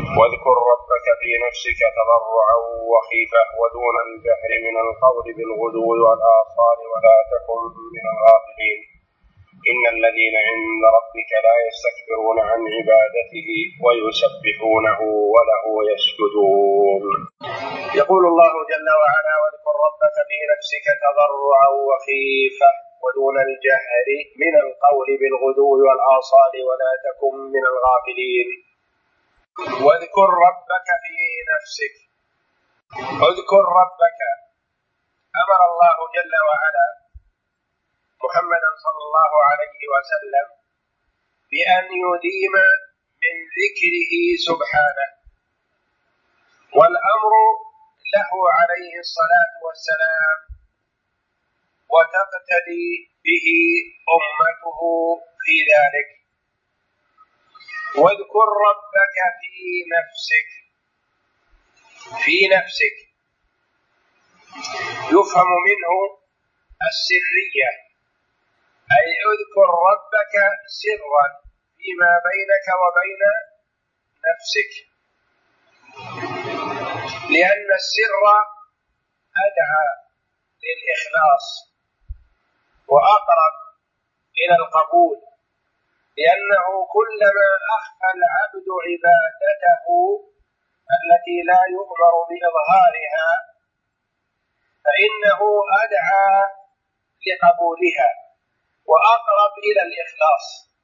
واذكر ربك في نفسك تضرعا وخيفة ودون الجهر من القول بالغدو والآصال ولا تكن من الغافلين إن الذين عند ربك لا يستكبرون عن عبادته ويسبحونه وله يسجدون. يقول الله جل وعلا: واذكر ربك في نفسك تضرعا وخيفة ودون الجهر من القول بالغدو والآصال ولا تكن من الغافلين. واذكر ربك في نفسك. اذكر ربك. أمر الله جل وعلا محمدا صلى الله عليه وسلم بأن يديم من ذكره سبحانه، والأمر له عليه الصلاة والسلام، وتقتدي به أمته في ذلك. واذكر ربك في نفسك. في نفسك يفهم منه السرية، أي اذكر ربك سرا فيما بينك وبين نفسك، لأن السر أدعى للإخلاص وأقرب إلى القبول، لأنه كلما أخفى العبد عبادته التي لا يؤمر بإظهارها فإنه أدعى لقبولها وأقرب إلى الإخلاص.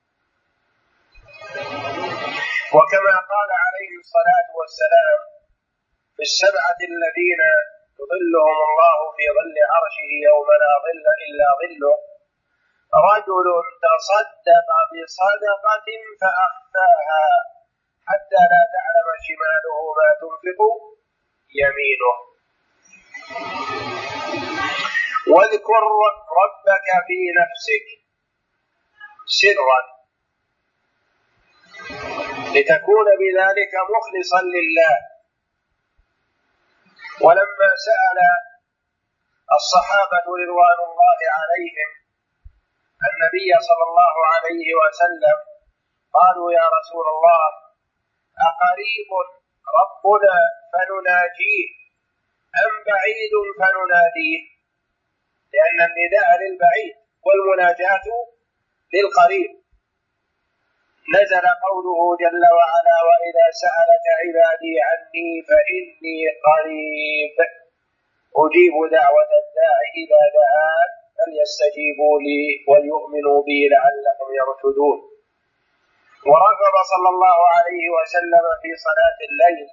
وكما قال عليه الصلاة والسلام في السبعة الذين يظلهم الله في ظل عرشه يوم لا ظل إلا ظله: رجل تصدق بصدقة فأخفاها حتى لا تعلم شماله ما تنفق يمينه. واذكر ربك في نفسك سرا لتكون بذلك مخلصا لله. ولما سأل الصحابة رضوان الله عليهم النبي صلى الله عليه وسلم قالوا: يا رسول الله، أقريب ربنا فنناجيه أم بعيد فنناديه؟ لأن النداء للبعيد والمناجاة للقريب. نزل قوله جل وعلا: وإذا سألك عبادي عني فإني قريب أجيب دعوة الداع إذا دعان فليستجيبوا لي وليؤمنوا بي لعلهم يرشدون. ورغب صلى الله عليه وسلم في صلاة الليل،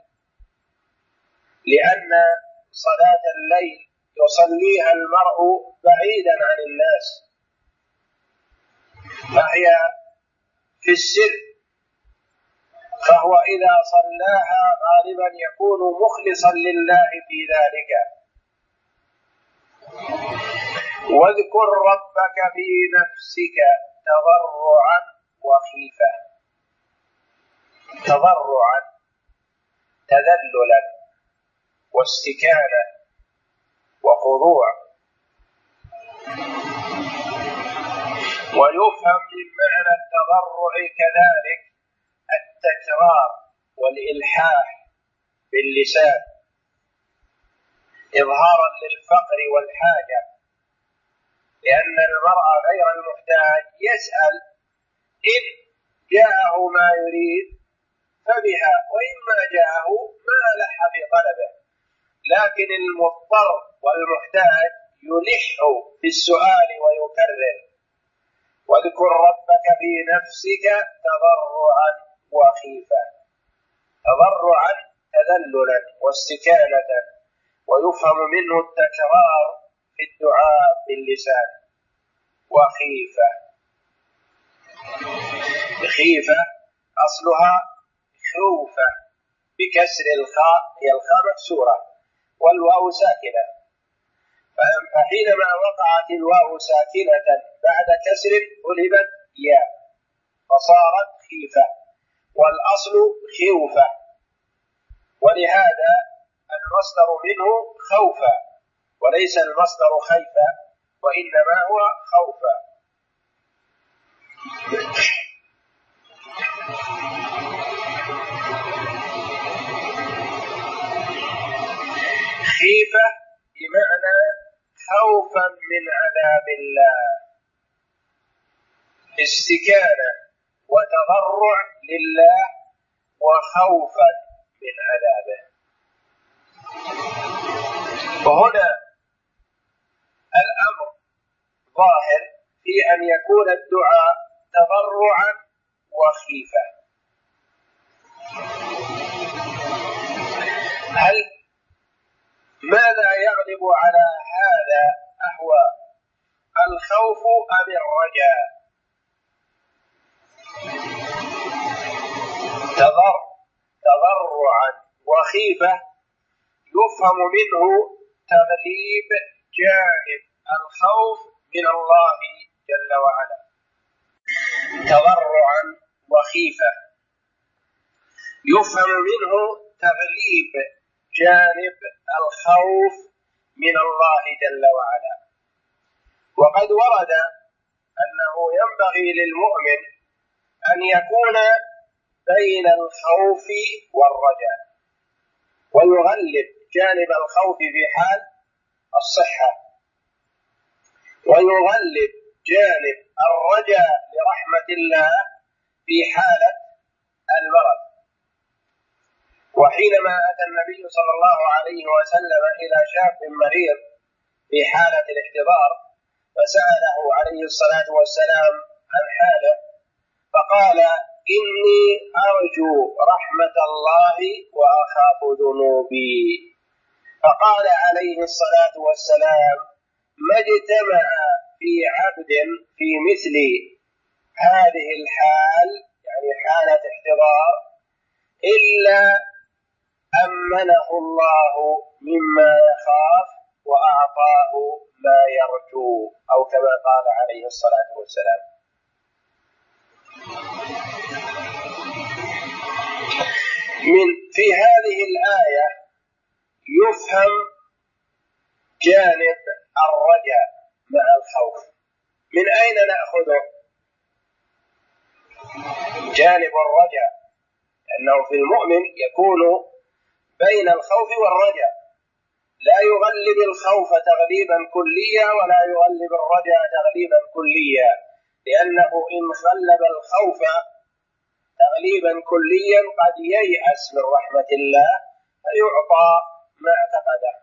لأن صلاة الليل يصليها المرء بعيدا عن الناس، فهي في السر، فهو إذا صلاها غالبا يكون مخلصا لله في ذلك. واذكر ربك في نفسك تضرعا وخيفة. تضرعا تذللا واستكانة وخضوع. ويفهم من معنى التضرع كذلك التكرار والإلحاح باللسان إظهارا للفقر والحاجة، لأن المرء غير المحتاج يسأل إن جاءه ما يريد فبها، وإما جاءه ما ألح في طلبه، لكن المضطر والمحتاج يلح في السؤال ويكرر. واذكر ربك في نفسك تضرعا وخيفة. تضرعا تذللا واستكانة، ويفهم منه التكرار في الدعاء باللسان. وخيفة، خيفة أصلها خوفة بكسر الخاء، هي الخاء مكسورة والواو ساكنة، فحينما وقعت الواو ساكنة بعد كسر قلبت ياء فصارت خيفة، والأصل خوفة، ولهذا المصدر منه خوفا وليس المصدر خيفا، وإنما هو خوفا. استكانة وتضرع لله وخوفا من عذابه. وهنا الأمر ظاهر في أن يكون الدعاء تضرعا وخيفة. هل ماذا يغلب على هذا أهوى الخوف أم الرجاء؟ تضرعا وخيفة يفهم منه تغليب جانب الخوف من الله جل وعلا. تضرعا وخيفة يفهم منه تغليب جانب الخوف من الله جل وعلا. وقد ورد أنه ينبغي للمؤمن أن يكون بين الخوف والرجاء، ويغلب جانب الخوف في حال الصحة، ويغلب جانب الرجاء لرحمة الله في حالة المرض. وحينما أتى النبي صلى الله عليه وسلم إلى شاب مريض في حالة الاحتضار فسأله عليه الصلاة والسلام عن حاله، فقال: إني أرجو رحمة الله وأخاف ذنوبي. فقال عليه الصلاة والسلام: ما اجتمع في عبد في مثل هذه الحال، يعني حالة احتضار، إلا أمنه الله مما يخاف وأعطاه ما يرجو، أو كما قال عليه الصلاة والسلام. في هذه الآية يفهم جانب الرجاء مع الخوف. من أين نأخذه جانب الرجاء؟ لأنه في المؤمن يكون بين الخوف والرجاء، لا يغلب الخوف تغليبا كليا ولا يغلب الرجاء تغليبا كليا، لأنه إن غلب الخوف تغليبا كليا قد ييأس من رحمة الله فيعطى ما اعتقده،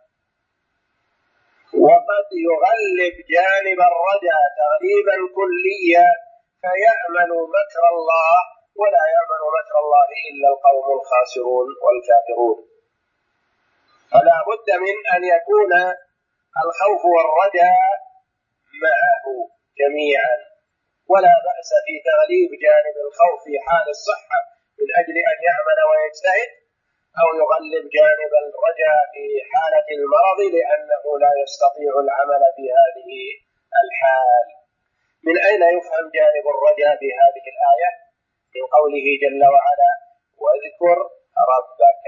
وقد يغلب جانب الرجاء تغليبا كليا فيأمن مكر الله، ولا يأمن مكر الله إلا القوم الخاسرون والكافرون. فلا بد من أن يكون الخوف والرجاء معه جميعا، ولا بأس في تغليب جانب الخوف في حال الصحة من أجل أن يعمل ويجتهد، أو يغلب جانب الرجاء في حالة المرض لأنه لا يستطيع العمل في هذه الحال. من أين يفهم جانب الرجاء في هذه الآية؟ من قوله جل وعلا: واذكر ربك.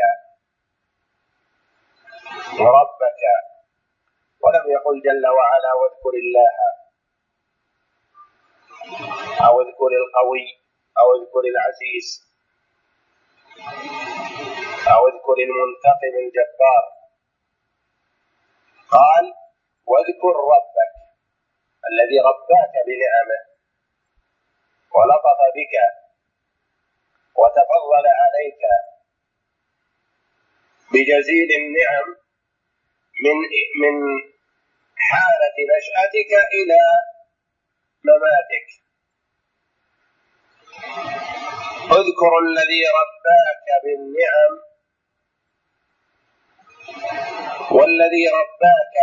ولم يقل جل وعلا واذكر الله، أو اذكر القوي، أو اذكر العزيز، أو اذكر المنتقم الجبار. قال: واذكر ربك الذي رباك بنعمه ولطف بك وتفضل عليك بجزيل النعم من حالة نشأتك إلى مماتك. اذكر الذي رباك بالنعم، والذي رباك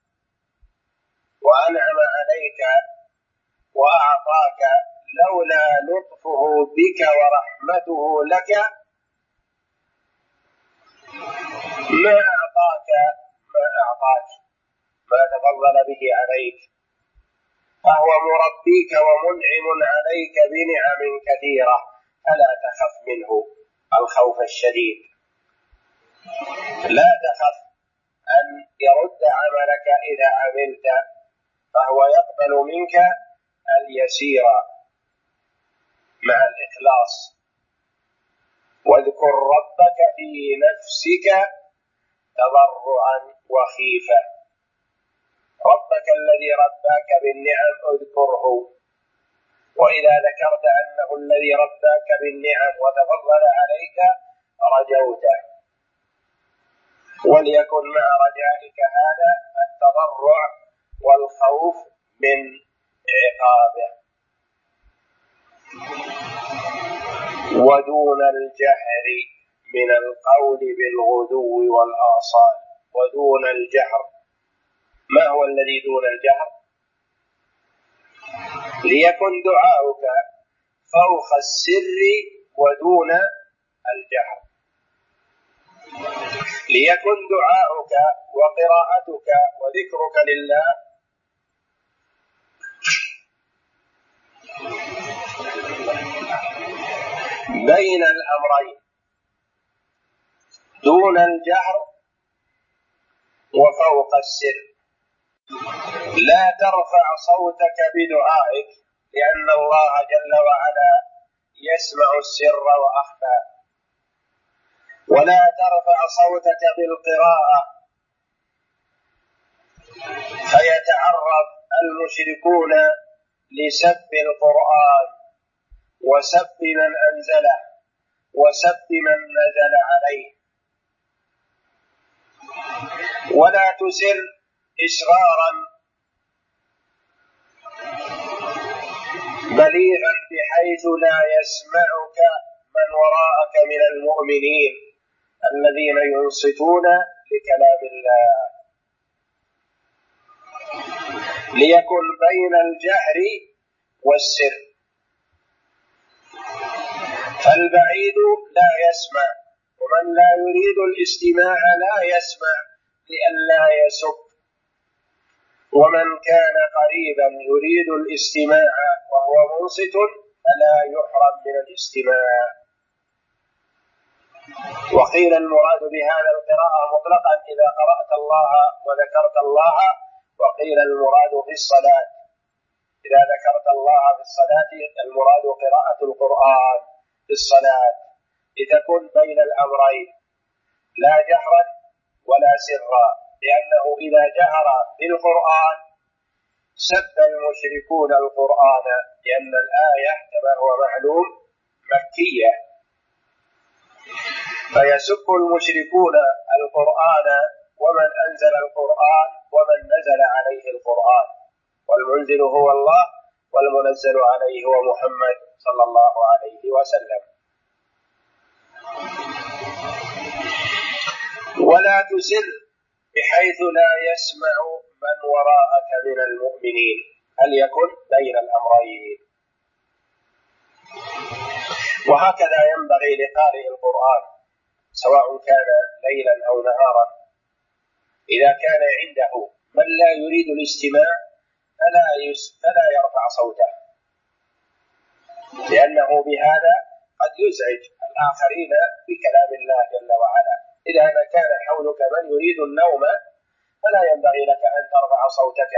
وأنعم عليك وأعطاك لولا لطفه بك ورحمته لك ما أعطاك ما تفضل به عليك، فهو مربيك ومنعم عليك بنعم كثيرة، فلا تخف منه الخوف الشديد، لا تخف أن يرد عملك إذا عملت، فهو يقبل منك اليسير مع الإخلاص. واذكر ربك في نفسك تضرعا وخيفة. ربك الذي رباك بالنعم اذكره، وإذا ذكرت أنه الذي رباك بالنعم وتفضل عليك رجوته. وليكن مع رجائك هذا التضرع والخوف من عقابه. ودون الجهر من القول بالغدو والآصال. ودون الجهر، ما هو الذي دون الجهر؟ ليكن دعاؤك فوق السر ودون الجهر. ليكن دعاؤك وقراءتك وذكرك لله بين الأمرين، دون الجهر وفوق السر. لا ترفع صوتك بدعائك، لأن الله جل وعلا يسمع السر وأخفى. ولا ترفع صوتك بالقراءة فيتعرض المشركون لسب القرآن وسب من أنزله وسب من نزل عليه. ولا تسر إسرارا بليغا بحيث لا يسمعك من وراءك من المؤمنين الذين ينصتون لكلام الله. ليكن بين الجهر والسر. فالبعيد لا يسمع، ومن لا يريد الاستماع لا يسمع لئلا يسب، ومن كان قريبا يريد الاستماع وهو منصت فلا يحرم من الاستماع. وقيل المراد بهذا القراءة مطلقا إذا قرأت الله وذكرت الله، وقيل المراد في الصلاة إذا ذكرت الله في الصلاة المراد قراءة القرآن في الصلاة، لتكن بين الأمرين لا جهرا ولا سرا، لأنه إذا جهر بالقرآن سب المشركون القرآن، لأن الآية كما هو معلوم مكية، فيسب المشركون القرآن ومن أنزل القرآن ومن نزل عليه القرآن، والمنزل هو الله والمنزل عليه هو محمد صلى الله عليه وسلم. ولا تسر بحيث لا يسمع من وراءك من المؤمنين، هل يكن بين الأمرين. وهكذا ينبغي لقارئ القرآن سواء كان ليلا أو نهارا، إذا كان عنده من لا يريد الاستماع فلا يرفع صوته، لأنه بهذا قد يزعج الآخرين بكلام الله جل وعلا. إذا كان حولك من يريد النوم فلا ينبغي لك أن ترفع صوتك،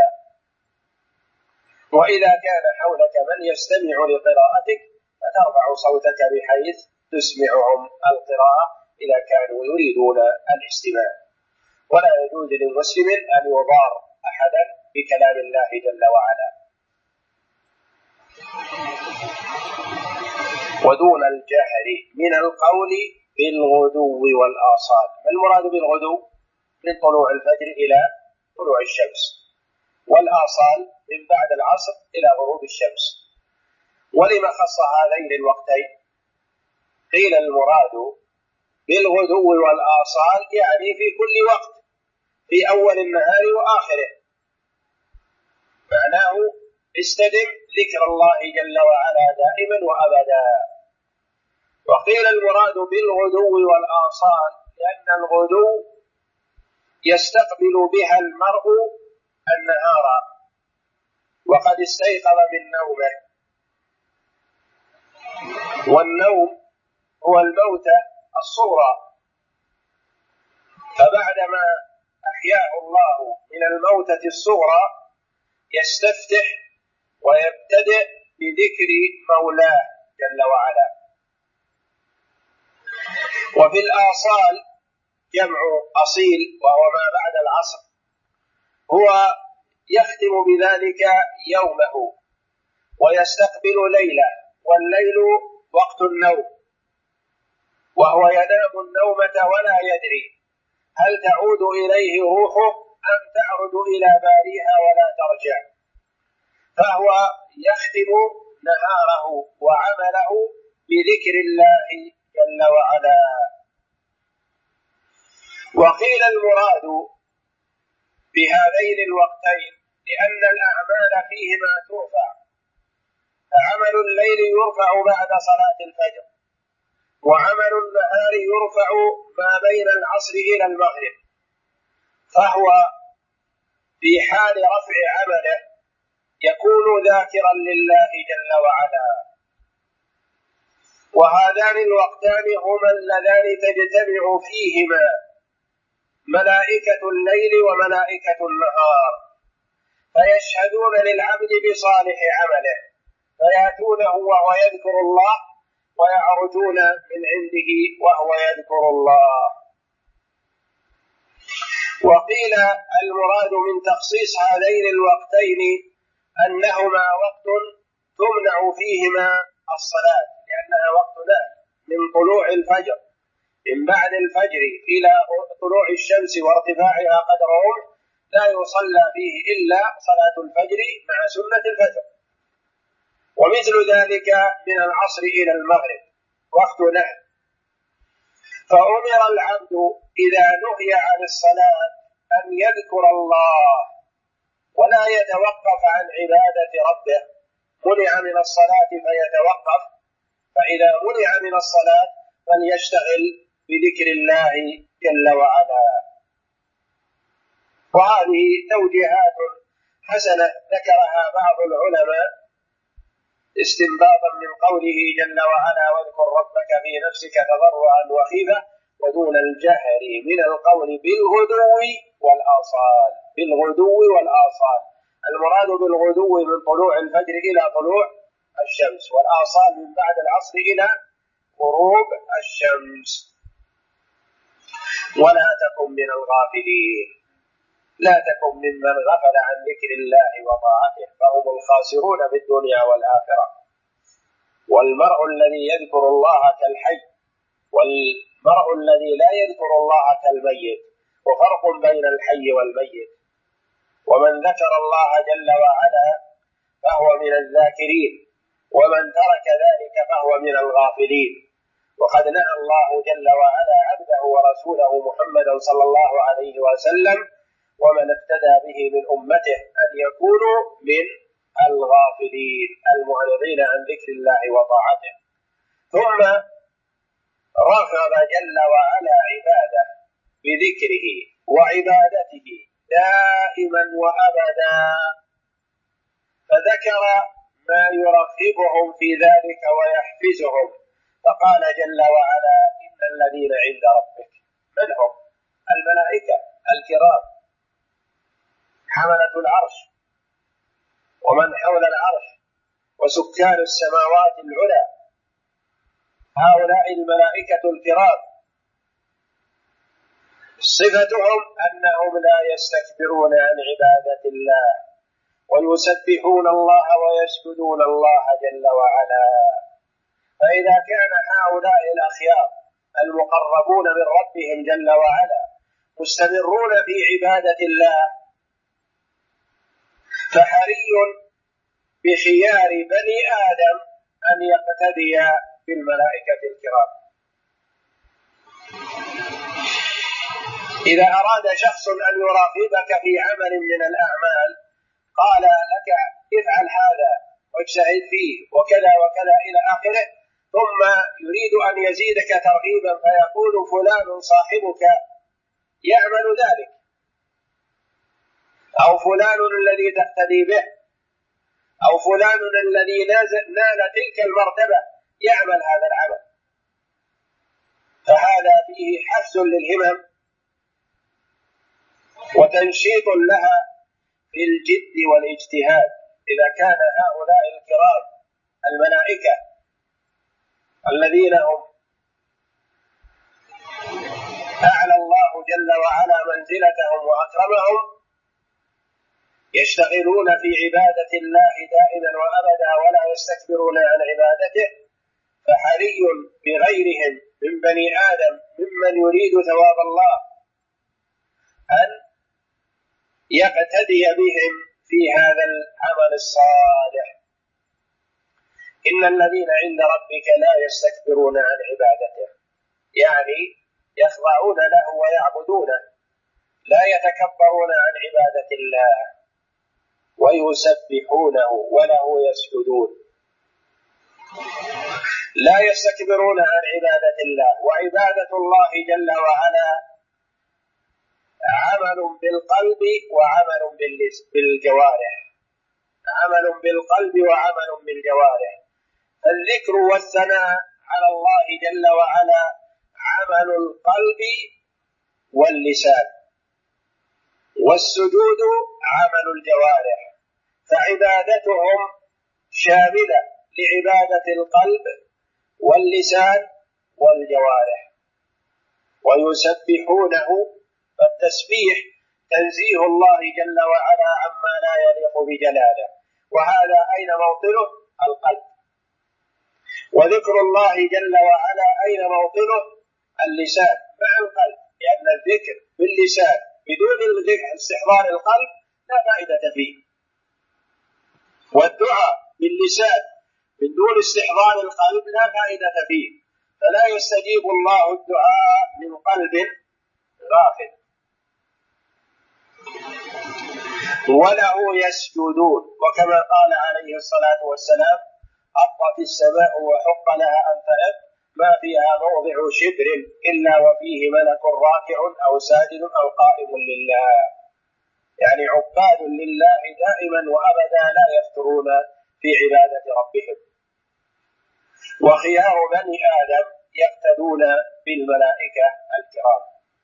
وإذا كان حولك من يستمع لقراءتك فترفع صوتك بحيث تسمعهم القراءة إذا كانوا يريدون الاستماع. ولا يجوز للمسلم أن يضار أحدا بكلام الله جل وعلا. ودون الجهر من القول بالغدو والآصال. ما المراد بالغدو؟ من طلوع الفجر إلى طلوع الشمس، والآصال من بعد العصر إلى غروب الشمس. ولما خص هذين الوقتين؟ قيل المراد بالغدو والآصال يعني في كل وقت، في أول النهار وآخره، معناه استدم ذكر الله جل وعلا دائما وأبدا. وقيل المراد بالغدو والآصال لأن الغدو يستقبل بها المرء النهار وقد استيقظ من نومه، والنوم هو الموتة الصغرى، فبعدما أحياه الله من الموتة الصغرى يستفتح ويبتدئ بذكر مولاه جل وعلا. وفي الآصال جمع أصيل وهو ما بعد العصر، هو يختم بذلك يومه ويستقبل ليله، والليل وقت النوم، وهو ينام النومة ولا يدري هل تعود إليه روحه أم تعرج إلى باريها ولا ترجع، فهو يختم نهاره وعمله بذكر الله جل وعلا. وقيل المراد بهذين الوقتين لأن الأعمال فيهما ترفع، فعمل الليل يرفع بعد صلاة الفجر، وعمل النهار يرفع ما بين العصر إلى المغرب، فهو في حال رفع عمله يكون ذاكرا لله جل وعلا. وهذان الوقتان هما اللذان تجتمع فيهما ملائكة الليل وملائكة النهار، فيشهدون للعبد بصالح عمله، فيأتونه وهو يذكر الله، ويعرجون من عنده وهو يذكر الله. وقيل المراد من تخصيص هذين الوقتين أنهما وقت تمنع فيهما الصلاة، لأنها وقت نهي من طلوع الفجر، من بعد الفجر إلى طلوع الشمس وارتفاعها قدر رمح لا يصلى فيه إلا صلاة الفجر مع سنة الفجر، ومثل ذلك من العصر إلى المغرب وقت نهي. فأمر العبد إذا نهي عن الصلاة أن يذكر الله ولا يتوقف عن عبادة ربه، منع من الصلاة فيتوقف، فإذا منع من الصلاة فليشتغل بذكر الله جل وعلا. وهذه توجيهات حسنة ذكرها بعض العلماء استنباطا من قوله جل وعلا: واذكر ربك في نفسك تضرعا وخيفة ودون الجهر من القول بالغدو والآصال. بالغدو والآصال، المراد بالغدو من طلوع الفجر إلى طلوع الشمس، والآصال من بعد العصر إلى غروب الشمس. ولا تكن من الغافلين، لا تكن ممن غفل عن ذكر الله وطاعته فهم الخاسرون في الدنيا والآخرة. والمرء الذي يذكر الله كالحي، والمرء الذي لا يذكر الله كالميت، وفرق بين الحي والميت. ومن ذكر الله جل وعلا فهو من الذاكرين، ومن ترك ذلك فهو من الغافلين. وقد نهى الله جل وعلا عبده ورسوله محمدا صلى الله عليه وسلم ومن اقتدى به من أمته أن يكونوا من الغافلين المعرضين عن ذكر الله وطاعته. ثم رغب جل وعلا عباده بذكره وعبادته دائما وأبدا، فذكر ما يرغبهم في ذلك ويحفزهم، فقال جل وعلا: إن الذين عند ربك، من هم؟ الملائكة الكرام حملة العرش ومن حول العرش وسكان السماوات العلى، هؤلاء الملائكة الكرام صفتهم أنهم لا يستكبرون عن عبادة الله، ويسبحون الله ويسجدون الله جل وعلا. فإذا كان هؤلاء الأخيار المقربون من ربهم جل وعلا مستمرون في عبادة الله، فحري بخيار بني آدم أن يقتدي بالملائكة الكرام. إذا أراد شخص أن يراقبك في عمل من الأعمال قال لك: افعل هذا واجتهد فيه وكذا وكذا إلى آخره، ثم يريد أن يزيدك ترغيبا فيقول: فلان صاحبك يعمل ذلك، أو فلان الذي تقتدي به، أو فلان الذي نال تلك المرتبة يعمل هذا العمل، فهذا فيه حث للهمم وتنشيط لها في الجد والاجتهاد. إذا كان هؤلاء الكرام الملائكة الذين هم أعلى الله جل وعلا منزلتهم وأكرمهم يشتغلون في عبادة الله دائما وأبدا ولا يستكبرون عن عبادته، فحري بغيرهم من بني آدم ممن يريد ثواب الله أن يقتدي بهم في هذا العمل الصالح. إن الذين عند ربك لا يستكبرون عن عبادته، يعني يخضعون له ويعبدونه، لا يتكبرون عن عبادة الله، ويسبحونه وله يسجدون، لا يستكبرون عن عبادة الله. وعبادة الله جل وعلا عمل بالقلب وعمل بالجوارح، عمل بالقلب وعمل بالجوارح. الذكر والثناء على الله جل وعلا عمل القلب واللسان، والسجود عمل الجوارح، فعبادتهم شاملة لعبادة القلب واللسان والجوارح. ويسبحونه، فالتسبيح تنزيه الله جل وعلا عما لا يليق بجلاله، وهذا أين موطنه؟ القلب. وذكر الله جل وعلا أين موطنه؟ اللسان مع القلب، لأن الذكر باللسان بدون استحضار القلب لا فائدة فيه، والدعاء باللسان من دون استحضار القلب لا فائدة فيه، فلا يستجيب الله الدعاء من قلب غافل. وله يسجدون، وكما قال عليه الصلاة والسلام: أطت السماء وحق لها أن تلد، ما فيها موضع شبر إلا وفيه ملك راكع أو ساجد أو قائم لله، يعني عباد لله دائما وأبدا لا يفترون في عبادة ربهم. وخيار بني آدم يقتدون بالملائكة الكرام.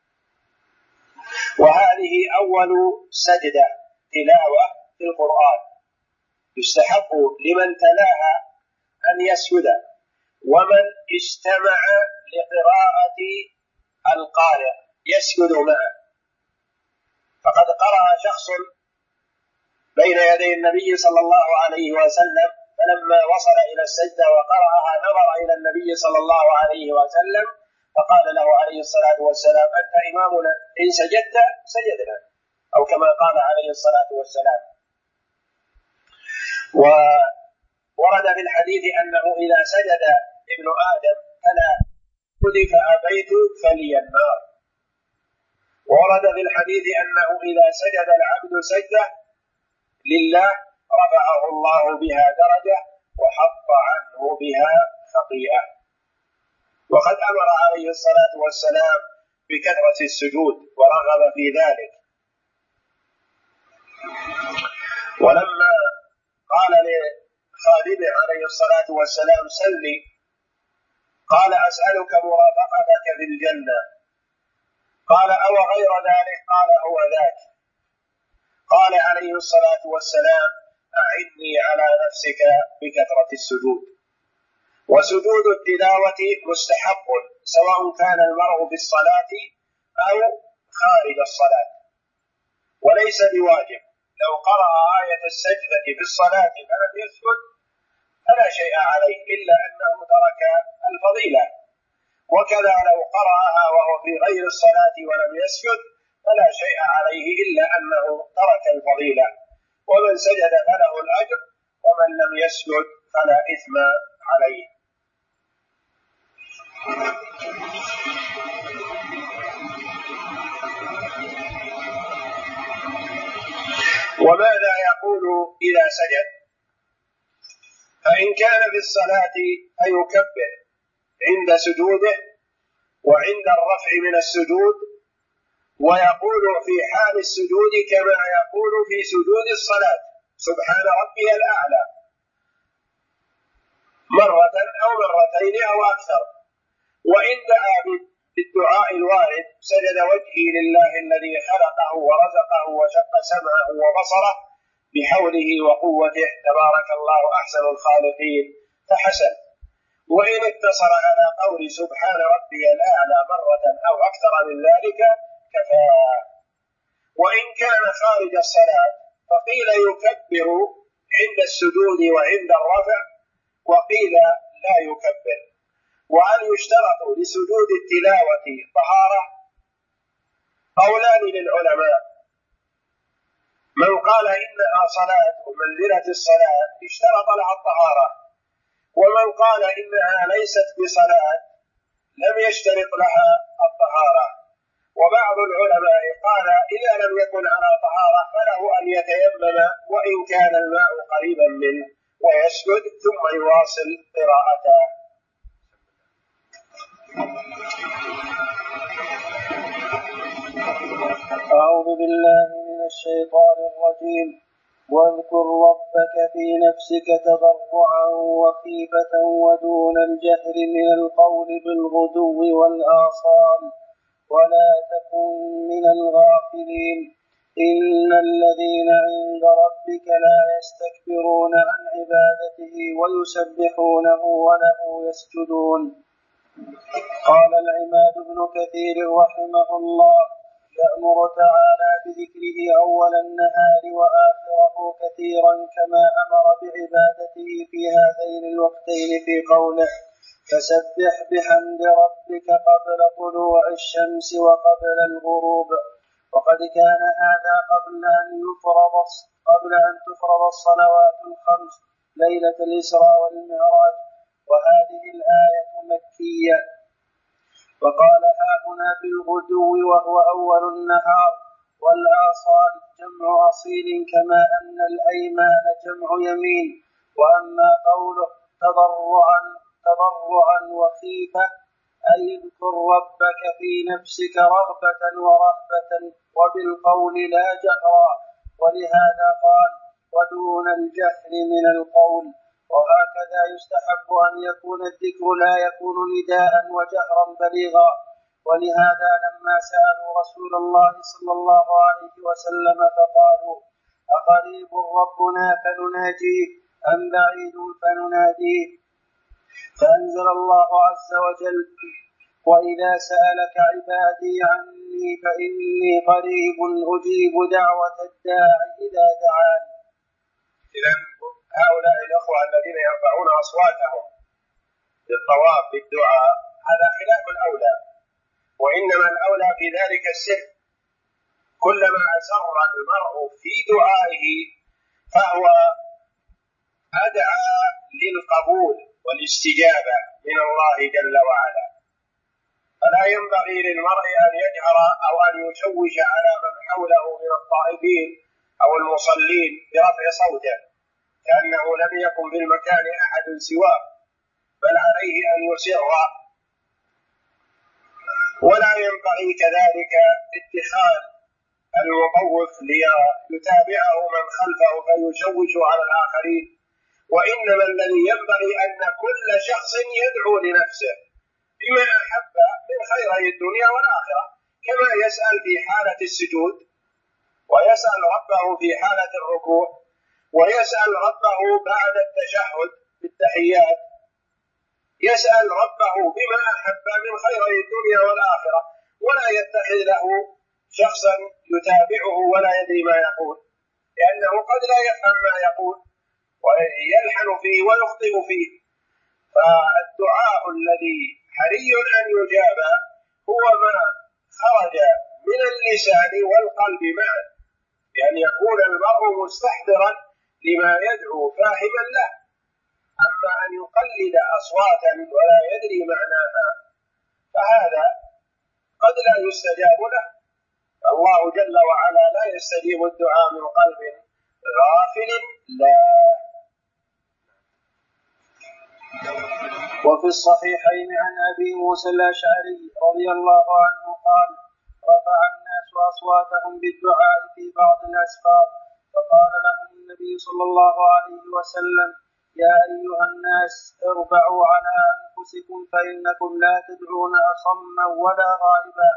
وهذه أول سجدة تلاوة في القرآن، يستحق لمن تلاها أن يسجد، ومن استمع لقراءة القارئ يسجد معه. فقد قرأ شخص بين يدي النبي صلى الله عليه وسلم، فلما وصل إلى السجدة وقرأها نظر إلى النبي صلى الله عليه وسلم فقال له عليه الصلاة والسلام: أنت إمامنا، إن سجدت سجدنا، أو كما قال عليه الصلاة والسلام. وورد في الحديث أنه إذا سجد ابن آدم فلا فأبيت فلي النار. وورد في الحديث أنه إذا سجد العبد سجدة لله رفعه الله بها درجة وحط عنه بها خطيئة. وقد أمر عليه الصلاة والسلام بكثرة السجود ورغب في ذلك. ولما قال لخادمه عليه الصلاة والسلام: سلني، قال: أسألك مرافقتك في الجنة. قال: أو غير ذلك؟ قال: هو ذاك. قال عليه الصلاة والسلام: أعني على نفسك بكثرة السجود. وسجود التلاوة مستحب، سواء كان المرء في الصلاة أو خارج الصلاة، وليس بواجب. لو قرأ آية السجدة في الصلاة فلم يسجد فلا شيء عليه، إلا أنه ترك الفضيلة. وكذا لو قرأها وهو في غير الصلاة ولم يسجد فلا شيء عليه، إلا أنه ترك الفضيلة. ومن سجد فله الأجر، ومن لم يسجد فلا إثم عليه. وماذا يقول إذا سجد؟ فإن كان في الصلاة فيكبر عند سجوده وعند الرفع من السجود، ويقول في حال السجود كما يقول في سجود الصلاة: سبحان ربي الأعلى، مرة أو مرتين أو أكثر. وإن دعا بالدعاء الوارد: سجد وجهي لله الذي خلقه ورزقه وشق سمعه وبصره بحوله وقوته، تبارك الله أحسن الخالقين، فحسن. وإن اقتصر على قول سبحان ربي الأعلى مرة أو أكثر من ذلك كفى. وإن كان خارج الصلاة وقيل يكبر عند السجود وعند الرفع، وقيل لا يكبر. وهل يشترط لسجود التلاوة طهارة؟ قولان للعلماء، من قال إنها صلاة ومنزلة الصلاة اشترط لها الطهارة، ومن قال إنها ليست بصلاة لم يشترط لها الطهارة. وبعض العلماء قال إذا لم يكن على طهارة فله أن يتيمم وإن كان الماء قريبا منه ويسجد ثم يواصل قراءته. أعوذ بالله من الشيطان الرجيم. واذكر ربك في نفسك تضرعا وخيفة ودون الجهر من القول بالغدو والآصال ولا تكن من الغافلين إن الذين عند ربك لا يستكبرون عن عبادته ويسبحونه وله يسجدون. قال العماد بن كثير رحمه الله: يأمر تعالى بذكره أول النهار وآخره كثيرا كما أمر بعبادته في هذين الوقتين في قوله: فسبح بحمد ربك قبل طلوع الشمس وقبل الغروب. وقد كان هذا قبل أن تفرض الصلوات الخمس ليلة الإسراء والمعراج، وهذه الآية مكية. وقال هاهنا بالغدو وهو أول النهار، والآصال جمع أصيل كما أن الأيمان جمع يمين. وأما قوله تضرعا وخيفة أي اذكر ربك في نفسك رغبة ورهبة وبالقول لا جهرا، ولهذا قال ودون الجهر من القول. وهكذا يستحب أن يكون الذكر لا يكون نداء وجهرا بليغا. ولهذا لما سألوا رسول الله صلى الله عليه وسلم فقالوا: أقريب ربنا فنناجيه أم بعيد فنناديه؟ فأنزل الله عز وجل: وإذا سألك عبادي عني فإني قريب أجيب دعوة الداع إذا دعان. إذن هؤلاء الأخوة الذين يرفعون أصواتهم بالطواف بالدعاء هذا خلاف الأولى، وإنما الأولى في ذلك السر. كلما أسر المرء في دعائه فهو أدعى للقبول والاستجابة من الله جل وعلا. فلا ينبغي للمرء أن يجهر أو أن يشوش على من حوله من الطائفين أو المصلين برفع صوته كأنه لم يكن في المكان أحد سواه، بل عليه أن يسر. ولا ينبغي كذلك اتخاذ المطوف ليتابعه من خلفه فيشوش على الآخرين، وإنما الذي ينبغي أن كل شخص يدعو لنفسه بما أحب من خيري الدنيا والآخرة، كما يسأل في حالة السجود، ويسأل ربه في حالة الركوع، ويسأل ربه بعد التشهد بالتحيات، يسأل ربه بما أحب من خيري الدنيا والآخرة، ولا يتخذ له شخصا يتابعه ولا يدري ما يقول، لأنه قد لا يفهم ما يقول ويلحن فيه ويخطئ فيه. فالدعاء الذي حري أن يجاب هو ما خرج من اللسان والقلب معا، بأن يكون المرء مستحضرا لما يدعو فاهما له. أما أن يقلد أصواتا ولا يدري معناها فهذا قد لا يستجاب له. الله جل وعلا لا يستجيب الدعاء من قلب غافل لا. وفي الصحيحين عن أبي موسى الأشعري رضي الله عنه قال: رفع الناس أصواتهم بالدعاء في بعض الأسفار، فقال لهم النبي صلى الله عليه وسلم: يا أيها الناس اربعوا على أنفسكم فإنكم لا تدعون أصما ولا غائبا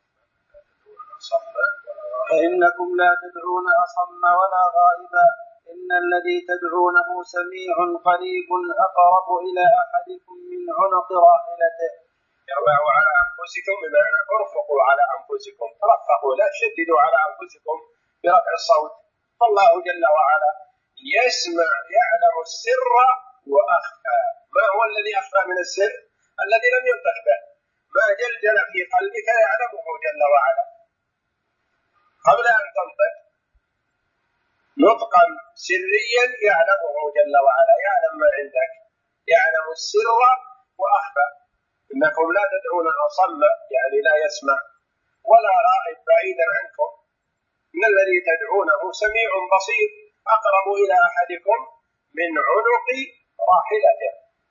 إن الذي تدعونه سميع قريب أقرب إلى أحدكم من عنق راحلته. اربعوا على أنفسكم بمعنى ارفقوا على أنفسكم، ترفقوا لا تشددوا على أنفسكم برفع الصوت، فالله جل وعلا يسمع يعلم السر وأخفى. ما هو الذي أخفى من السر؟ الذي لم ينطق به، ما جلجل في قلبك يعلمه جل وعلا قبل أن تنطق، نطقا سريا يعلمه جل وعلا، يعلم ما عندك، يعلم السر وأخفى. إنكم لا تدعون أصم يعني لا يسمع، ولا غائب بعيدا عنكم، إن الذي تدعونه سميع بصير أقرب إلى أحدكم من عنق راحلته.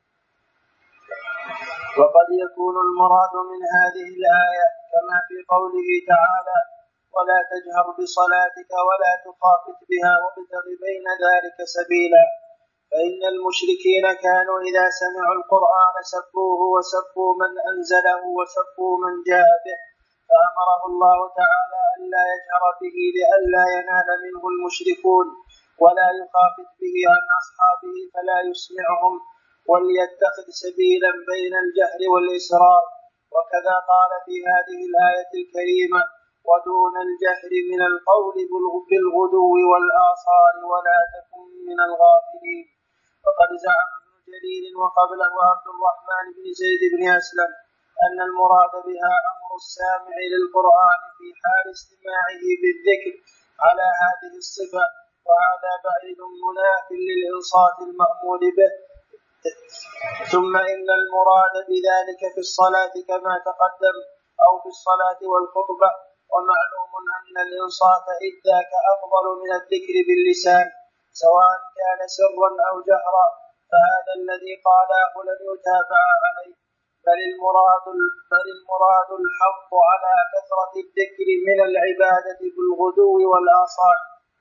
وقد يكون المراد من هذه الآية كما في قوله تعالى: ولا تجهر بصلاتك ولا تخافت بها وابتغ بين ذلك سبيلا، فإن المشركين كانوا إذا سمعوا القرآن سبوه وسبوا من أنزله وسبوا من جاء به، فأمره الله تعالى أن لا يجهر به لئلا ينال منه المشركون، ولا يخافت به عن أصحابه فلا يسمعهم، وليتخذ سبيلا بين الجهر والإسرار. وكذا قال في هذه الآية الكريمة: ودون الجهر من القول بالغدو والآصال ولا تكن من الغافلين. وقد زعم ابن جرير وقبله عبد الرحمن بن زيد بن أسلم أن المراد بها أمر السامع للقرآن في حال استماعه بالذكر على هذه الصفة، وهذا بعيد مناف للإنصات المأمول به. ثم إن المراد بذلك في الصلاة كما تقدم أو في الصلاة والخطبة، ومعلوم أن الإنصات إذ ذاك أفضل من الذكر باللسان سواء كان سرا أو جهرا، فهذا الذي قاله لم يتابع عليه، بل المراد الحث على كثرة الذكر من العبادة بالغدو والآصال،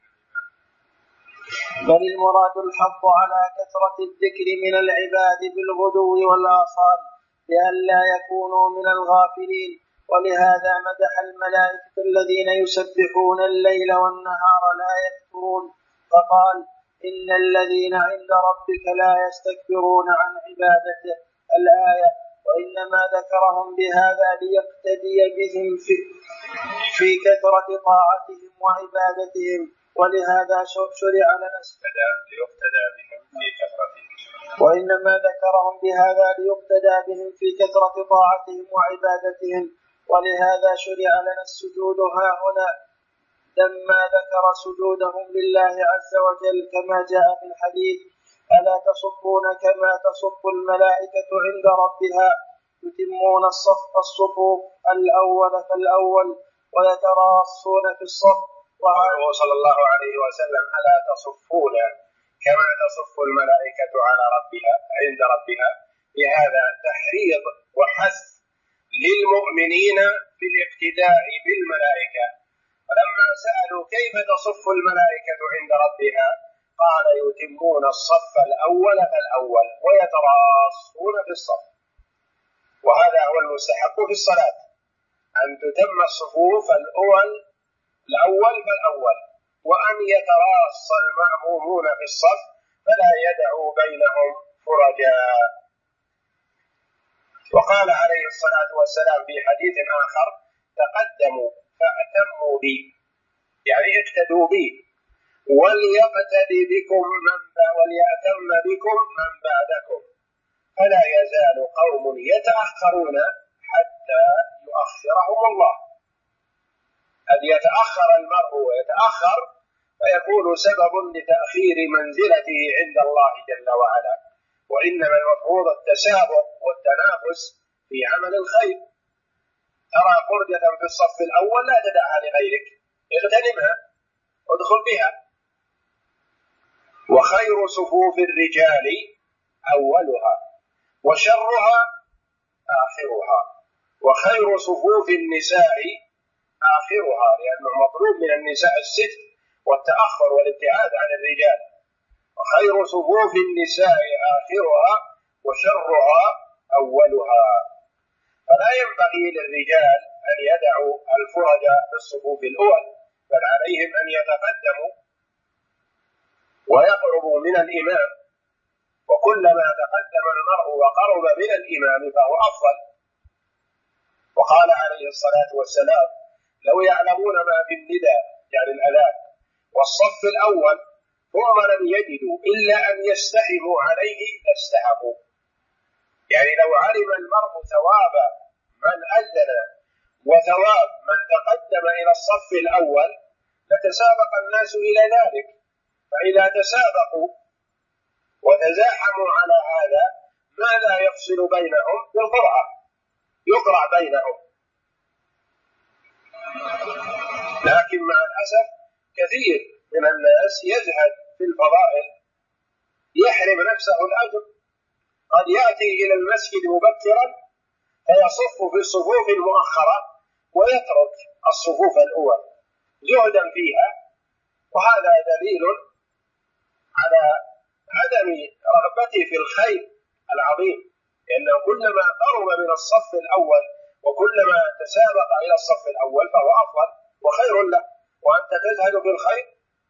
بل المراد الحث على كثرة الذكر من العباد بالغدو والآصال لئلا يكونوا من الغافلين. ولهذا مدح الملائكة الذين يسبحون الليل والنهار لا يفترون، فقال: إن الذين عند ربك لا يستكبرون عن عبادته الآية. وإنما ذكرهم بهذا ليقتدي بهم في كثرة طاعتهم وعبادتهم، ولهذا شرع لنا ليقتدى بهم في كثرتهم. وإنما ذكرهم بهذا ليقتدى بهم في كثرة طاعتهم وعبادتهم، ولهذا شرع لنا السجود ها هنا لما ذكر سجودهم لله عز وجل كما جاء في الحديث: ألا تصفون كما تصف الملائكة عند ربها يتمون الصفوف الأول فالأول ويتراصون في الصف. وقوله صلى الله عليه وسلم: ألا تصفون كما تصف الملائكة على ربها عند ربها، بهذا تحريض وحث للمؤمنين في الاقتداء بالملائكة. فلما سألوا كيف تصف الملائكة عند ربها قال: يتمون الصف الأول فالأول ويتراصون في الصف. وهذا هو المستحق في الصلاة، أن تتم الصفوف الأول فالأول، وأن يتراص المأمومون في الصف فلا يدعوا بينهم فرجا. وقال عليه الصلاة والسلام في حديث آخر: تقدموا فأتموا بي، يعني اقتدوا بي، وليأتم بكم من بعدكم، فلا يزال قوم يتأخرون حتى يؤخرهم الله. أن يتأخر المرء ويتأخر فيكون سبب لتأخير منزلته عند الله جل وعلا، وإنما المفروض التسابق والتنافس في عمل الخير. ترى فرجة في الصف الأول لا تدعها لغيرك، اغتنمها ادخل بها. وخير صفوف الرجال أولها وشرها آخرها، وخير صفوف النساء آخرها، لأنه مطلوب من النساء الستر والتأخر والابتعاد عن الرجال. وخير صفوف النساء آخرها وشرها أولها. فلا ينبغي للرجال أن يدعوا الفرج في الصفوف الأول، بل عليهم أن يتقدموا ويقربوا من الإمام، وكلما تقدم المرء وقرب من الإمام فهو أفضل. وقال عليه الصلاة والسلام: لو يعلمون ما في النداء يعني الأذان والصف الأول ثم لم يجدوا إلا أن يستحموا عليه لاستحموا. يعني لو علم المرء ثواب من أذن وثواب من تقدم إلى الصف الأول لتسابق الناس إلى ذلك، فإذا تسابقوا وتزاحموا على هذا ماذا يفصل بينهم؟ بالقرعة، يقرع بينهم. لكن مع الأسف كثير من الناس يزهد في الفضائل، يحرم نفسه الأجر، قد يأتي إلى المسجد مبكرا فيصف في الصفوف المؤخرة ويترك الصفوف الأول زهدا فيها، وهذا دليل على عدم رغبته في الخير العظيم، لأنه كلما قرب من الصف الأول وكلما تسابق إلى الصف الأول فهو أفضل وخير له، وأنت تزهد في الخير.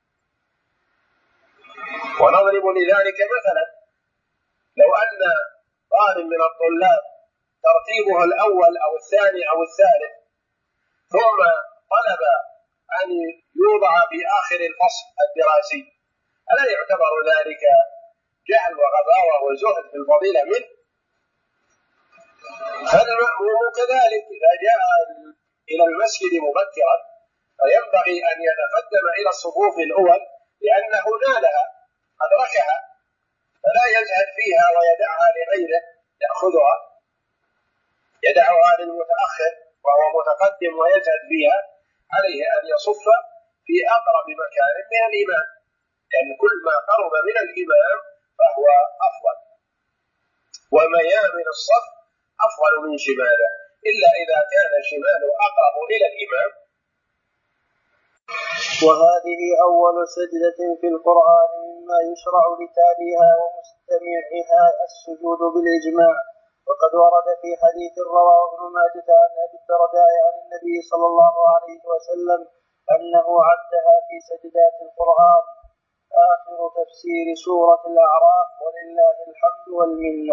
ونضرب لذلك مثلا، لو أن طالب من الطلاب ترتيبه الأول أو الثاني أو الثالث ثم طلب أن يوضع في آخر الفصل الدراسي، ألا يعتبر ذلك جهل وغباوة وزهد في الفضيلة منه؟ فالمأموم كذلك إذا جاء إلى المسجد مبكرا فينبغي أن يتقدم إلى الصفوف الأول لأنه نالها أدركها، فلا يزهد فيها ويدعها لغيره يأخذها، يدعها للمتأخر وهو متقدم ويزهد فيها. عليه أن يصف في أقرب مكان من الإمام، لأن كل ما قرب من الإمام فهو أفضل، وميامن الصف أفضل من شماله، إلا إذا كان شماله أقرب إلى الإمام. وهذه أول سجدة في القرآن مما يشرع لتاليها ومستمعها السجود بالإجماع، وقد ورد في حديث رواه ابن ماجه عن أبي الدرداء عن النبي صلى الله عليه وسلم أنه عدها في سجدات القرآن. آخر تفسير سورة الأعراف، ولله الحمد والمنة.